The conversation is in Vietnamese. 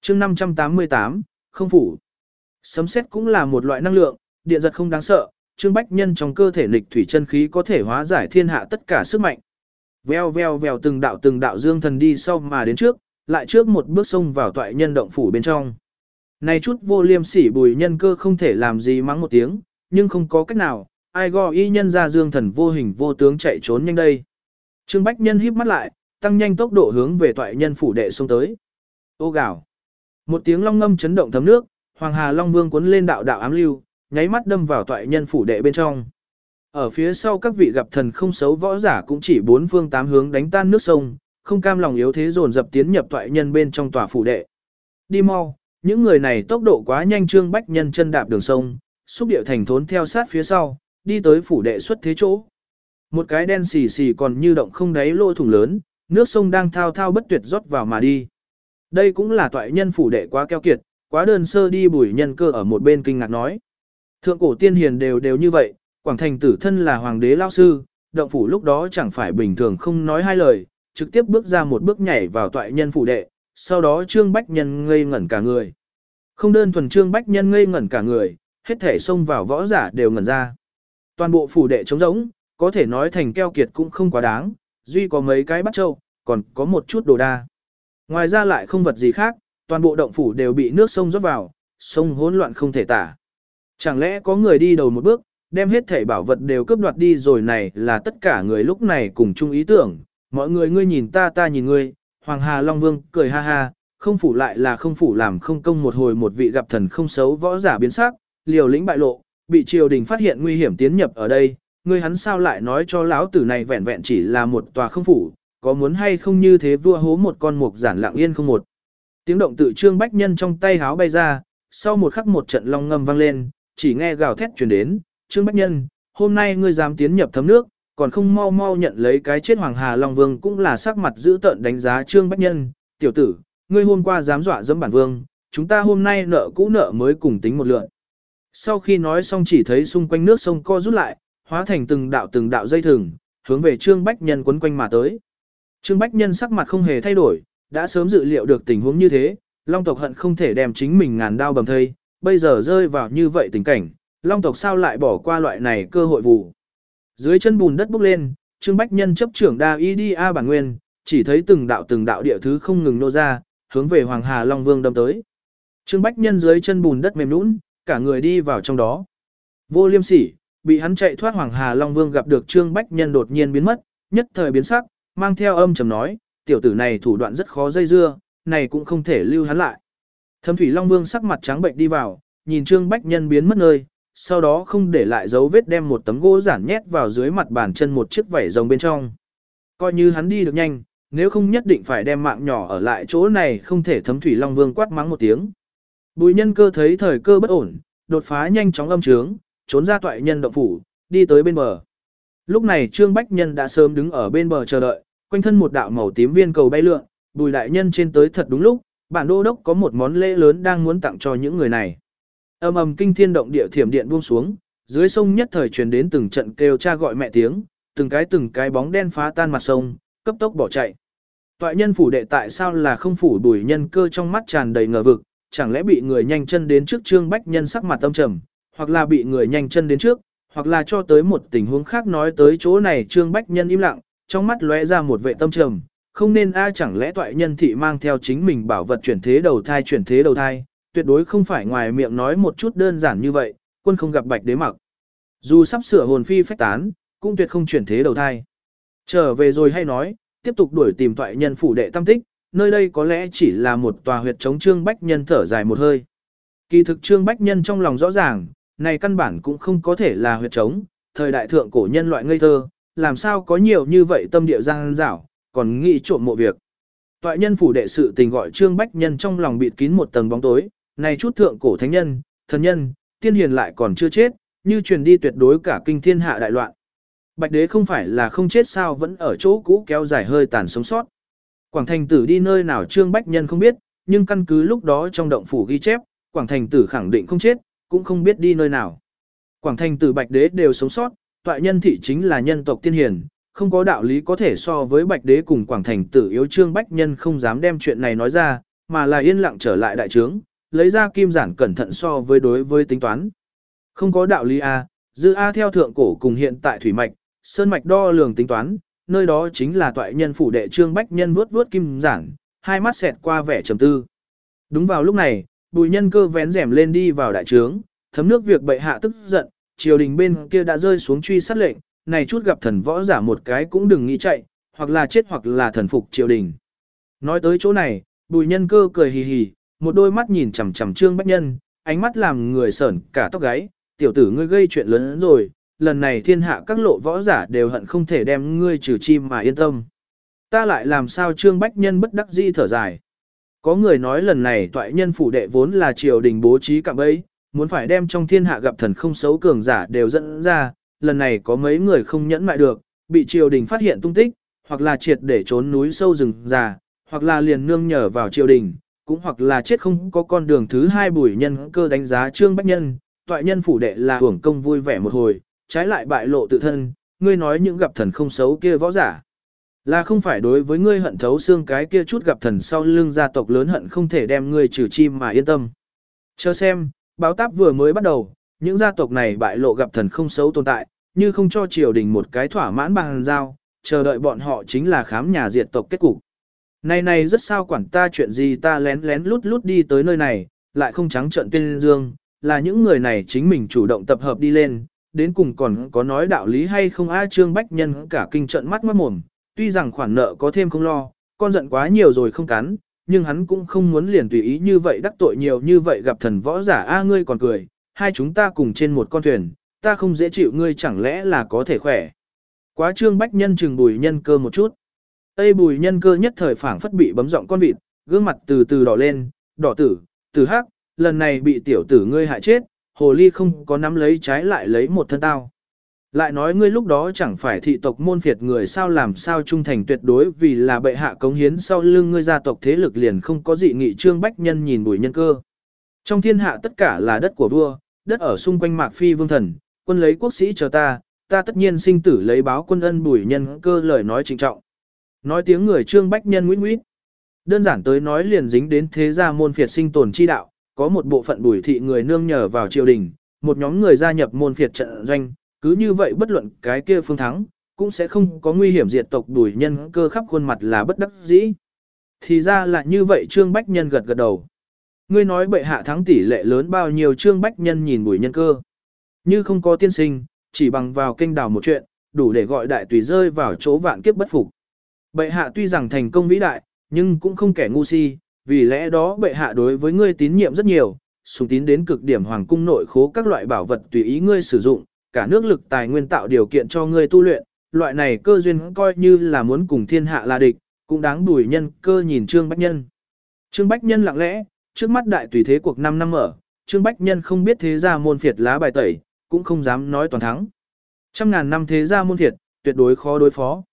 chương 588, không phủ. Sấm sét cũng là một loại năng lượng, điện giật không đáng sợ, Trương Bách Nhân trong cơ thể nghịch thủy chân khí có thể hóa giải thiên hạ tất cả sức mạnh. Veo veo veo từng đạo dương thần đi sau mà đến trước, lại trước một bước xông vào toại nhân động phủ bên trong. Này chút vô liêm sỉ Bùi Nhân Cơ không thể làm gì mắng một tiếng, nhưng không có cách nào, ai gọi y nhân ra dương thần vô hình vô tướng chạy trốn nhanh đây. Trương Bách Nhân híp mắt lại, tăng nhanh tốc độ hướng về toại nhân phủ đệ xông tới. Ô gào. Một tiếng long ngâm chấn động thấm nước, Hoàng Hà Long Vương cuốn lên đạo đạo ám lưu, nháy mắt đâm vào toại nhân phủ đệ bên trong. Ở phía sau các vị gặp thần không xấu võ giả cũng chỉ bốn phương tám hướng đánh tan nước sông, không cam lòng yếu thế dồn dập tiến nhập toại nhân bên trong tòa phủ đệ. Đi mau, những người này tốc độ quá nhanh. Trương Bách Nhân chân đạp đường sông, xúc điệu thành thốn theo sát phía sau, đi tới phủ đệ xuất thế chỗ. Một cái đen xì xì còn như động không đáy lỗ thủng lớn, nước sông đang thao thao bất tuyệt rót vào mà đi. Đây cũng là toại nhân phủ đệ quá keo kiệt, quá đơn sơ đi. Bùi Nhân Cơ ở một bên kinh ngạc nói. Thượng cổ tiên hiền đều như vậy, Quảng Thành Tử thân là hoàng đế lao sư, động phủ lúc đó chẳng phải bình thường không nói hai lời, trực tiếp bước ra một bước nhảy vào toại nhân phủ đệ, sau đó Trương Bách Nhân ngây ngẩn cả người. Không đơn thuần Trương Bách Nhân ngây ngẩn cả người, hết thể xông vào võ giả đều ngẩn ra. Toàn bộ phủ đệ trống rỗng, có thể nói thành keo kiệt cũng không quá đáng, duy có mấy cái bắt trâu, còn có một chút đồ đa. Ngoài ra lại không vật gì khác, toàn bộ động phủ đều bị nước sông rót vào, sông hỗn loạn không thể tả. Chẳng lẽ có người đi đầu một bước, đem hết thảy bảo vật đều cướp đoạt đi rồi? Này là tất cả người lúc này cùng chung ý tưởng, mọi người ngươi nhìn ta ta nhìn ngươi. Hoàng Hà Long Vương cười ha ha, không phủ lại là không phủ, làm không công một hồi. Một vị gặp thần không xấu võ giả biến sắc, liều lĩnh bại lộ, bị triều đình phát hiện nguy hiểm tiến nhập ở đây. Ngươi hắn sao lại nói cho lão tử này vẹn vẹn chỉ là một tòa không phủ, có muốn hay không như thế vua hố một con mục giản lặng yên không một. Tiếng động tự Trương Bách Nhân trong tay háo bay ra, sau một khắc một trận long ngâm vang lên, chỉ nghe gào thét truyền đến. Trương Bách Nhân, hôm nay ngươi dám tiến nhập thấm nước, còn không mau mau nhận lấy cái chết. Hoàng Hà Long Vương cũng là sắc mặt dữ tợn đánh giá Trương Bách Nhân. Tiểu tử, ngươi hôm qua dám dọa dẫm bản vương, chúng ta hôm nay nợ cũ nợ mới cùng tính một lượt. Sau khi nói xong chỉ thấy xung quanh nước sông co rút lại, hóa thành từng đạo dây thừng, hướng về Trương Bách Nhân quấn quanh mà tới. Trương Bách Nhân sắc mặt không hề thay đổi, đã sớm dự liệu được tình huống như thế, Long tộc hận không thể đem chính mình ngàn đao bầm thây, bây giờ rơi vào như vậy tình cảnh, Long tộc sao lại bỏ qua loại này cơ hội vụ. Dưới chân bùn đất bốc lên, Trương Bách Nhân chấp trưởng đa y đi a bản nguyên, chỉ thấy từng đạo địa thứ không ngừng nô ra, hướng về Hoàng Hà Long Vương đâm tới. Trương Bách Nhân dưới chân bùn đất mềm nhũn, cả người đi vào trong đó. Vô liêm sỉ, bị hắn chạy thoát Hoàng Hà Long Vương gặp được Trương Bách Nhân đột nhiên biến mất, nhất thời biến sắc, mang theo âm trầm nói, tiểu tử này thủ đoạn rất khó dây dưa, này cũng không thể lưu hắn lại. Thẩm Thủy Long Vương sắc mặt trắng bệnh đi vào, nhìn Trương Bách Nhân biến mất nơi, sau đó không để lại dấu vết đem một tấm gỗ giản nhét vào dưới mặt bàn chân một chiếc vảy rồng bên trong. Coi như hắn đi được nhanh, nếu không nhất định phải đem mạng nhỏ ở lại chỗ này không thể. Thẩm Thủy Long Vương quát mắng một tiếng. Bùi Nhân Cơ thấy thời cơ bất ổn, đột phá nhanh chóng âm trướng, trốn ra toại nhân động phủ, đi tới bên bờ. Lúc này Trương Bách Nhân đã sớm đứng ở bên bờ chờ đợi, quanh thân một đạo màu tím viên cầu bay lượn, Bùi đại nhân trên tới thật đúng lúc, bản đô đốc có một món lễ lớn đang muốn tặng cho những người này. Ầm ầm kinh thiên động địa thiểm điện buông xuống, dưới sông nhất thời truyền đến từng trận kêu cha gọi mẹ tiếng, từng cái bóng đen phá tan mặt sông, cấp tốc bỏ chạy. Toại nhân phủ đệ tại sao là không phủ? Bùi Nhân Cơ trong mắt tràn đầy ngờ vực, chẳng lẽ bị người nhanh chân đến trước? Trương Bách Nhân sắc mặt âm trầm, hoặc là bị người nhanh chân đến trước, hoặc là cho tới một tình huống khác. Nói tới chỗ này Trương Bách Nhân im lặng, trong mắt lóe ra một vẻ tâm trầm, không nên chẳng lẽ toại nhân thị mang theo chính mình bảo vật chuyển thế đầu thai, tuyệt đối không phải ngoài miệng nói một chút đơn giản như vậy, quân không gặp bạch đế mặc. Dù sắp sửa hồn phi phách tán, cũng tuyệt không chuyển thế đầu thai. Trở về rồi hay nói, tiếp tục đuổi tìm toại nhân phủ đệ tâm tích, nơi đây có lẽ chỉ là một tòa huyệt trống. Trương Bách Nhân thở dài một hơi. Kỳ thực Trương Bách Nhân trong lòng rõ ràng, này căn bản cũng không có thể là huyệt trống, thời đại thượng cổ nhân loại ngây thơ, làm sao có nhiều như vậy tâm địa gian dảo, còn nghĩ trộm mộ việc. Toại nhân phủ đệ sự tình gọi Trương Bách Nhân trong lòng bịt kín một tầng bóng tối, này chút thượng cổ thánh nhân, thần nhân, tiên hiền lại còn chưa chết, như truyền đi tuyệt đối cả kinh thiên hạ đại loạn. Bạch đế không phải là không chết sao vẫn ở chỗ cũ kéo dài hơi tàn sống sót. Quảng Thành Tử đi nơi nào Trương Bách Nhân không biết, nhưng căn cứ lúc đó trong động phủ ghi chép, Quảng Thành Tử khẳng định không chết, cũng không biết đi nơi nào. Quảng Thành Tử Bạch đế đều sống sót, toại nhân thị chính là nhân tộc tiên hiền, không có đạo lý có thể so với Bạch đế cùng Quảng Thành Tử yếu. Trương Bách Nhân không dám đem chuyện này nói ra, mà là yên lặng trở lại đại trướng, lấy ra kim giản cẩn thận so đối với tính toán. Không có đạo lý A, dư A theo thượng cổ cùng hiện tại thủy mạch, sơn mạch đo lường tính toán, nơi đó chính là toại nhân phủ đệ Trương Bách Nhân vuốt kim giản, hai mắt xẹt qua vẻ trầm tư. Đúng vào lúc này, Bùi Nhân Cơ vén rèm lên đi vào đại trướng, thấm nước việc bệ hạ tức giận, triều đình bên kia đã rơi xuống truy sát lệnh, này chút gặp thần võ giả một cái cũng đừng nghĩ chạy, hoặc là chết hoặc là thần phục triều đình. Nói tới chỗ này, Bùi Nhân Cơ cười hì hì, một đôi mắt nhìn chằm chằm Trương Bách Nhân, ánh mắt làm người sởn cả tóc gáy, tiểu tử ngươi gây chuyện lớn hơn rồi, lần này thiên hạ các lộ võ giả đều hận không thể đem ngươi trừ chim mà yên tâm. Ta lại làm sao Trương Bách Nhân bất đắc dĩ thở dài. Có người nói lần này toại nhân phủ đệ vốn là triều đình bố trí cạm bẫy, muốn phải đem trong thiên hạ gặp thần không xấu cường giả đều dẫn ra, lần này có mấy người không nhẫn mại được, bị triều đình phát hiện tung tích, hoặc là triệt để trốn núi sâu rừng già, hoặc là liền nương nhờ vào triều đình, cũng hoặc là chết không có con đường thứ hai. Bùi Nhân Cơ đánh giá Trương Bách Nhân, toại nhân phủ đệ là hưởng công vui vẻ một hồi, trái lại bại lộ tự thân, ngươi nói những gặp thần không xấu kia võ giả. Là không phải đối với ngươi hận thấu xương cái kia chút gặp thần sau lưng gia tộc lớn hận không thể đem ngươi trừ chim mà yên tâm. Chờ xem, báo táp vừa mới bắt đầu, những gia tộc này bại lộ gặp thần không xấu tồn tại, như không cho triều đình một cái thỏa mãn bằng giao, chờ đợi bọn họ chính là khám nhà diệt tộc kết cục. Này rất sao quản ta chuyện gì, ta lén lén lút lút đi tới nơi này, lại không trắng trợn tuyên dương, là những người này chính mình chủ động tập hợp đi lên, đến cùng còn có nói đạo lý hay không a. Trương Bách Nhân cả kinh trận mắt mất mồm, tuy rằng khoản nợ có thêm không lo, con giận quá nhiều rồi không cắn, nhưng hắn cũng không muốn liền tùy ý như vậy đắc tội nhiều như vậy gặp thần võ giả a. Ngươi còn cười, hai chúng ta cùng trên một con thuyền, ta không dễ chịu ngươi chẳng lẽ là có thể khỏe. Quá. Trương Bách Nhân chừng Bùi Nhân Cơ một chút. Tây Bùi Nhân Cơ nhất thời phảng phất bị bấm giọng con vịt, gương mặt từ từ đỏ lên, đỏ tử hắc, lần này bị tiểu tử ngươi hại chết, hồ ly không có nắm lấy trái lại lấy một thân tao. Lại nói ngươi lúc đó chẳng phải thị tộc môn phiệt người sao, làm sao trung thành tuyệt đối vì là bệ hạ cống hiến sau lưng ngươi gia tộc thế lực liền không có dị nghị. Trương Bách Nhân nhìn Bùi Nhân Cơ. Trong thiên hạ tất cả là đất của vua, đất ở xung quanh Mạc Phi vương thần, quân lấy quốc sĩ chờ ta tất nhiên sinh tử lấy báo quân ân. Bùi Nhân Cơ lời nói trịnh trọng. Nói tiếng người Trương Bách Nhân nguyễn nguyễn. Đơn giản tới nói liền dính đến thế gia môn phiệt sinh tồn chi đạo, có một bộ phận Bùi thị người nương nhờ vào triều đình, một nhóm người gia nhập môn phiệt trận doanh, cứ như vậy bất luận cái kia phương thắng, cũng sẽ không có nguy hiểm diệt tộc. Bùi Nhân Cơ khắp khuôn mặt là bất đắc dĩ. Thì ra là như vậy. Trương Bách Nhân gật gật đầu. Ngươi nói bệ hạ thắng tỷ lệ lớn bao nhiêu? Trương Bách Nhân nhìn Bùi Nhân Cơ. Như không có tiên sinh, chỉ bằng vào kênh đào một chuyện, đủ để gọi đại tùy rơi vào chỗ vạn kiếp bất phục. Bệ hạ tuy rằng thành công vĩ đại, nhưng cũng không kẻ ngu si, vì lẽ đó bệ hạ đối với ngươi tín nhiệm rất nhiều, sùng tín đến cực điểm, hoàng cung nội khố các loại bảo vật tùy ý ngươi sử dụng, cả nước lực tài nguyên tạo điều kiện cho ngươi tu luyện, loại này cơ duyên coi như là muốn cùng thiên hạ là địch, cũng đáng. Bùi Nhân Cơ nhìn Trương Bách Nhân. Trương Bách Nhân lặng lẽ, trước mắt đại tùy thế cuộc 5 năm ở, Trương Bách Nhân không biết thế gia môn phiệt lá bài tẩy, cũng không dám nói toàn thắng. Trăm ngàn năm thế gia môn phiệt, tuyệt đối khó đối phó.